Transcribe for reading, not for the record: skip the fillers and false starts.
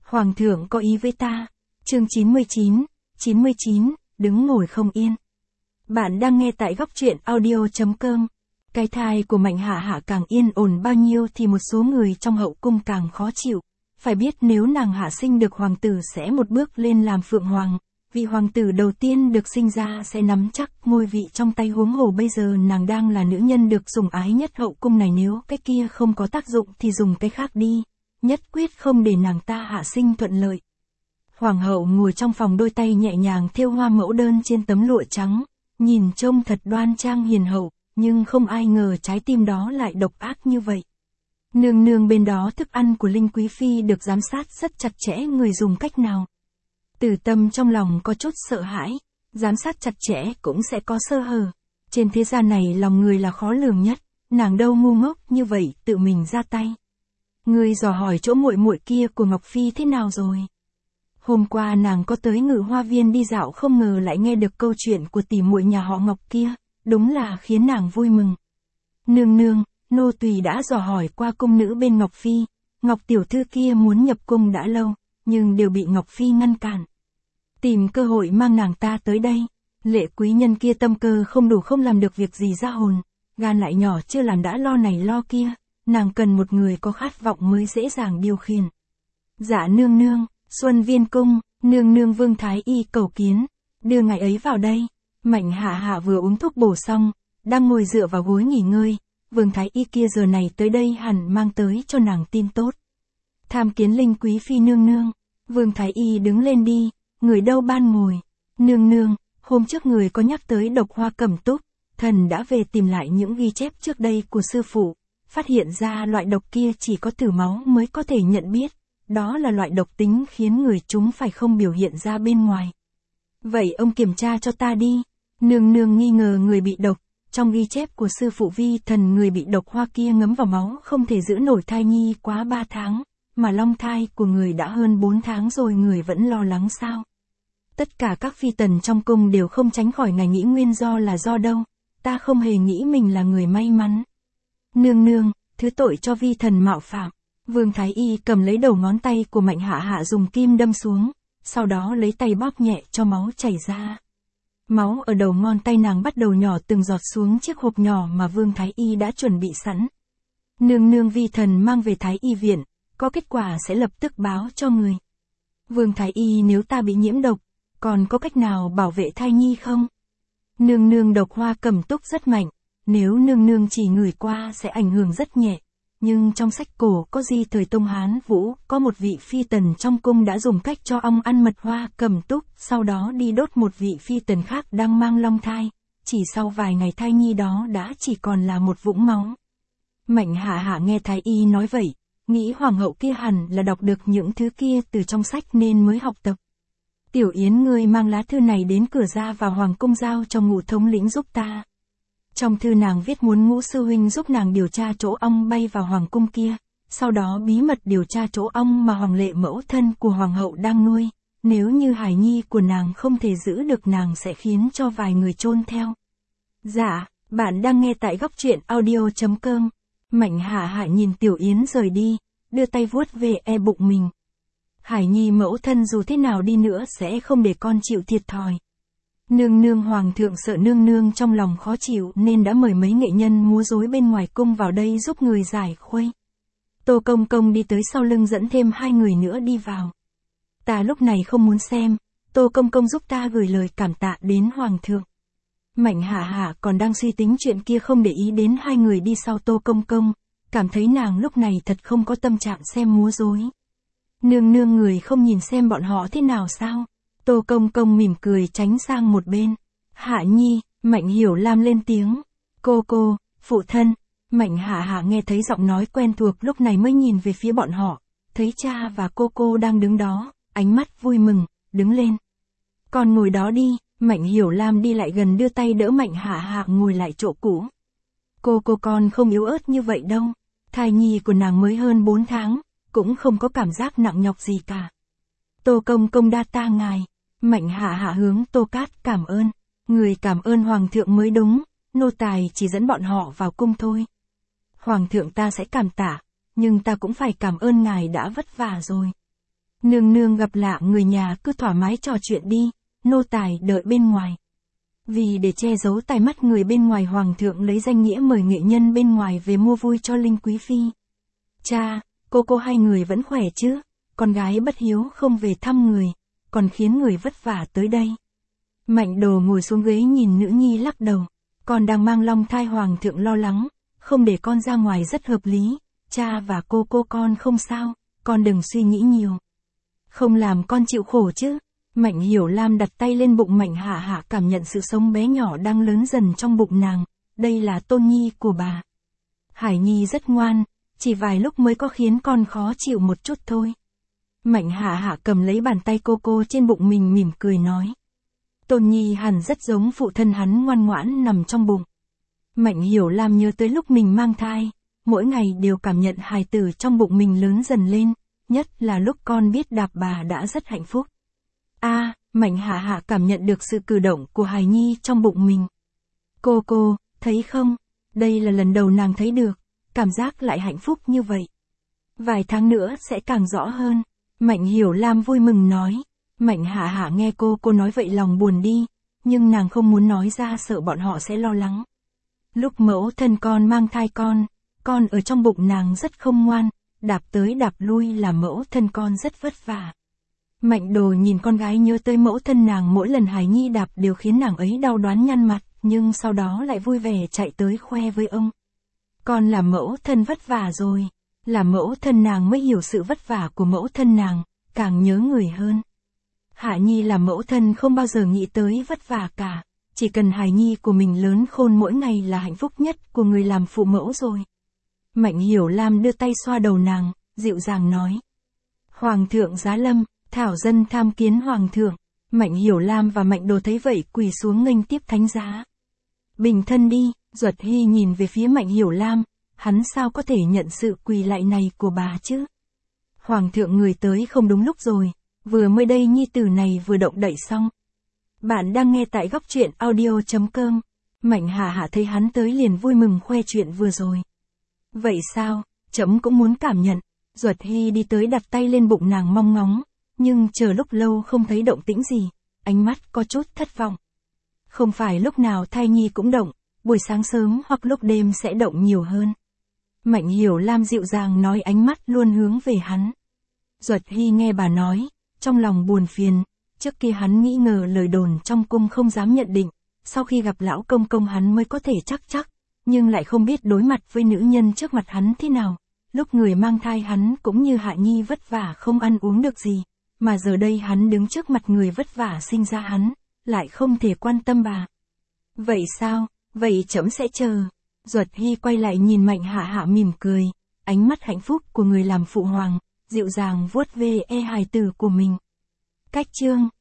Hoàng thượng có ý với ta. Chương 99, đứng ngồi không yên. Bạn đang nghe tại góc truyện audio.com. Cái thai của Mạnh Hạ Hạ càng yên ổn bao nhiêu thì một số người trong hậu cung càng khó chịu. Phải biết nếu nàng hạ sinh được hoàng tử sẽ một bước lên làm phượng hoàng. Vị hoàng tử đầu tiên được sinh ra sẽ nắm chắc ngôi vị trong tay, huống hồ bây giờ nàng đang là nữ nhân được sủng ái nhất hậu cung này, nếu cái kia không có tác dụng thì dùng cái khác đi. Nhất quyết không để nàng ta hạ sinh thuận lợi. Hoàng hậu ngồi trong phòng, đôi tay nhẹ nhàng thêu hoa mẫu đơn trên tấm lụa trắng, nhìn trông thật đoan trang hiền hậu, nhưng không ai ngờ trái tim đó lại độc ác như vậy. Nương nương bên đó, thức ăn của Linh Quý Phi được giám sát rất chặt chẽ, người dùng cách nào. Từ Tâm trong lòng có chút sợ hãi, giám sát chặt chẽ cũng sẽ có sơ hở. Trên thế gian này lòng người là khó lường nhất, nàng đâu ngu ngốc như vậy tự mình ra tay. Ngươi dò hỏi chỗ muội muội kia của Ngọc Phi thế nào rồi? Hôm qua nàng có tới Ngự Hoa Viên đi dạo, không ngờ lại nghe được câu chuyện của tỷ muội nhà họ Ngọc kia, đúng là khiến nàng vui mừng. Nương nương, nô tùy đã dò hỏi qua cung nữ bên Ngọc Phi, Ngọc tiểu thư kia muốn nhập cung đã lâu, nhưng đều bị Ngọc Phi ngăn cản. Tìm cơ hội mang nàng ta tới đây. Lệ quý nhân kia tâm cơ không đủ, không làm được việc gì ra hồn, gan lại nhỏ, chưa làm đã lo này lo kia, nàng cần một người có khát vọng mới dễ dàng điều khiển. Dạ nương nương. Xuân Viên cung, nương nương Vương Thái Y cầu kiến, đưa ngài ấy vào đây. Mạnh Hạ Hạ vừa uống thuốc bổ xong, đang ngồi dựa vào gối nghỉ ngơi. Vương Thái Y kia giờ này tới đây hẳn mang tới cho nàng tin tốt. Tham kiến Linh Quý Phi nương nương. Vương Thái Y đứng lên đi, người đâu ban ngồi. Nương nương, hôm trước người có nhắc tới độc hoa cẩm túc, thần đã về tìm lại những ghi chép trước đây của sư phụ, phát hiện ra loại độc kia chỉ có thử máu mới có thể nhận biết. Đó là loại độc tính khiến người chúng phải không biểu hiện ra bên ngoài. Vậy ông kiểm tra cho ta đi. Nương nương nghi ngờ người bị độc, trong ghi chép của sư phụ vi thần người bị độc hoa kia ngấm vào máu không thể giữ nổi thai nhi quá 3 tháng, mà long thai của người đã hơn 4 tháng rồi, người vẫn lo lắng sao? Tất cả các phi tần trong cung đều không tránh khỏi ngài nghĩ nguyên do là do đâu, ta không hề nghĩ mình là người may mắn. Nương nương, thứ tội cho vi thần mạo phạm. Vương Thái Y cầm lấy đầu ngón tay của Mạnh Hạ Hạ dùng kim đâm xuống, sau đó lấy tay bóp nhẹ cho máu chảy ra. Máu ở đầu ngón tay nàng bắt đầu nhỏ từng giọt xuống chiếc hộp nhỏ mà Vương Thái Y đã chuẩn bị sẵn. Nương nương, vi thần mang về Thái Y viện, có kết quả sẽ lập tức báo cho người. Vương Thái Y, nếu ta bị nhiễm độc, còn có cách nào bảo vệ thai nhi không? Nương nương, độc hoa cẩm túc rất mạnh, nếu nương nương chỉ ngửi qua sẽ ảnh hưởng rất nhẹ. Nhưng trong sách cổ có ghi thời Tông Hán Vũ, có một vị phi tần trong cung đã dùng cách cho ong ăn mật hoa cẩm túc, sau đó đi đốt một vị phi tần khác đang mang long thai. Chỉ sau vài ngày thai nhi đó đã chỉ còn là một vũng máu. Mạnh Hạ Hạ nghe Thái Y nói vậy, nghĩ hoàng hậu kia hẳn là đọc được những thứ kia từ trong sách nên mới học tập. Tiểu Yến, ngươi mang lá thư này đến cửa ra vào hoàng cung giao cho Ngũ thống lĩnh giúp ta. Trong thư nàng viết muốn Ngũ sư huynh giúp nàng điều tra chỗ ong bay vào hoàng cung kia, sau đó bí mật điều tra chỗ ong mà Hoàng Lệ mẫu thân của hoàng hậu đang nuôi, nếu như hài nhi của nàng không thể giữ được nàng sẽ khiến cho vài người chôn theo. Dạ, bạn đang nghe tại góc truyện audio.com. Mạnh Hạ Hạ nhìn Tiểu Yến rời đi, đưa tay vuốt về bụng mình. Hải nhi mẫu thân dù thế nào đi nữa sẽ không để con chịu thiệt thòi. Nương nương, hoàng thượng sợ nương nương trong lòng khó chịu nên đã mời mấy nghệ nhân múa rối bên ngoài cung vào đây giúp người giải khuây. Tô Công Công đi tới sau lưng dẫn thêm 2 người nữa đi vào. Ta lúc này không muốn xem, Tô Công Công giúp ta gửi lời cảm tạ đến hoàng thượng. Mạnh Hạ Hạ còn đang suy tính chuyện kia, không để ý đến 2 người đi sau Tô Công Công, cảm thấy nàng lúc này thật không có tâm trạng xem múa rối. Nương nương, người không nhìn xem bọn họ thế nào sao? Tô Công Công mỉm cười tránh sang một bên. Hạ nhi, Mạnh Hiểu Lam lên tiếng. Cô, phụ thân. Mạnh Hạ Hạ nghe thấy giọng nói quen thuộc lúc này mới nhìn về phía bọn họ, thấy cha và cô đang đứng đó, ánh mắt vui mừng, đứng lên. Con ngồi đó đi. Mạnh Hiểu Lam đi lại gần đưa tay đỡ Mạnh Hạ Hạ ngồi lại chỗ cũ. Cô con không yếu ớt như vậy đâu, thai nhi của nàng mới hơn 4 tháng, cũng không có cảm giác nặng nhọc gì cả. Tô Công Công đa tạ ngài. Mạnh Hạ Hạ hướng Tô Cát cảm ơn. Người cảm ơn hoàng thượng mới đúng, nô tài chỉ dẫn bọn họ vào cung thôi. Hoàng thượng ta sẽ cảm tạ, nhưng ta cũng phải cảm ơn ngài đã vất vả rồi. Nương nương gặp lạ người nhà cứ thoải mái trò chuyện đi, nô tài đợi bên ngoài. Vì để che giấu tai mắt người bên ngoài, hoàng thượng lấy danh nghĩa mời nghệ nhân bên ngoài về mua vui cho Linh quý phi. Cha, cô hai người vẫn khỏe chứ? Con gái bất hiếu không về thăm người, còn khiến người vất vả tới đây. Mạnh Đồ ngồi xuống ghế nhìn nữ nhi lắc đầu. Con đang mang long thai, hoàng thượng lo lắng, không để con ra ngoài rất hợp lý. Cha và cô con không sao, con đừng suy nghĩ nhiều. Không làm con chịu khổ chứ. Mạnh Hiểu Lam đặt tay lên bụng Mạnh Hạ Hạ, cảm nhận sự sống bé nhỏ đang lớn dần trong bụng nàng. Đây là tôn nhi của bà. Hải Nhi rất ngoan, chỉ vài lúc mới có khiến con khó chịu một chút thôi. Mạnh Hạ Hạ cầm lấy bàn tay cô trên bụng mình mỉm cười nói. Tôn nhi hẳn rất giống phụ thân hắn, ngoan ngoãn nằm trong bụng. Mạnh Hiểu Lam nhớ tới lúc mình mang thai, mỗi ngày đều cảm nhận hài tử trong bụng mình lớn dần lên, nhất là lúc con biết đạp bà đã rất hạnh phúc. Mạnh Hạ Hạ cảm nhận được sự cử động của hài nhi trong bụng mình. Cô, thấy không? Đây là lần đầu nàng thấy được, cảm giác lại hạnh phúc như vậy. Vài tháng nữa sẽ càng rõ hơn. Mạnh Hiểu Lam vui mừng nói. Mạnh Hạ Hạ nghe cô nói vậy lòng buồn đi, nhưng nàng không muốn nói ra sợ bọn họ sẽ lo lắng. Lúc mẫu thân con mang thai con ở trong bụng nàng rất không ngoan, đạp tới đạp lui là mẫu thân con rất vất vả. Mạnh Đồ nhìn con gái nhớ tới mẫu thân nàng, mỗi lần Hải Nhi đạp đều khiến nàng ấy đau đoán nhăn mặt, nhưng sau đó lại vui vẻ chạy tới khoe với ông. Con là mẫu thân vất vả rồi, là mẫu thân nàng mới hiểu sự vất vả của mẫu thân nàng, càng nhớ người hơn. Hạ Nhi là mẫu thân không bao giờ nghĩ tới vất vả cả, chỉ cần Hải Nhi của mình lớn khôn mỗi ngày là hạnh phúc nhất của người làm phụ mẫu rồi. Mạnh Hiểu Lam đưa tay xoa đầu nàng, dịu dàng nói. Hoàng thượng giá lâm, thảo dân tham kiến hoàng thượng. Mạnh Hiểu Lam và Mạnh Đồ thấy vậy quỳ xuống nghênh tiếp thánh giá. Bình thân đi. Duật Hy nhìn về phía Mạnh Hiểu Lam, hắn sao có thể nhận sự quỳ lạy này của bà chứ? Hoàng thượng người tới không đúng lúc rồi, vừa mới đây nhi tử này vừa động đậy xong. Bạn đang nghe tại góc truyện audio.com. Mạnh Hạ Hạ thấy hắn tới liền vui mừng khoe chuyện vừa rồi. Vậy sao, trẫm cũng muốn cảm nhận. Duật Hy đi tới đặt tay lên bụng nàng mong ngóng, nhưng chờ lúc lâu không thấy động tĩnh gì, ánh mắt có chút thất vọng. Không phải lúc nào thai nhi cũng động, buổi sáng sớm hoặc lúc đêm sẽ động nhiều hơn. Mạnh Hiểu Lam dịu dàng nói, ánh mắt luôn hướng về hắn. Duật Hy nghe bà nói, trong lòng buồn phiền, trước kia hắn nghĩ ngờ lời đồn trong cung không dám nhận định, sau khi gặp lão công hắn mới có thể chắc, nhưng lại không biết đối mặt với nữ nhân trước mặt hắn thế nào. Lúc người mang thai hắn cũng như Hạ Nhi vất vả không ăn uống được gì, mà giờ đây hắn đứng trước mặt người vất vả sinh ra hắn, lại không thể quan tâm bà. Vậy sao, vậy trẫm sẽ chờ. Duật Hy quay lại nhìn Mạnh Hạ Hạ mỉm cười, ánh mắt hạnh phúc của người làm phụ hoàng, dịu dàng vuốt ve hài tử của mình. Cách chương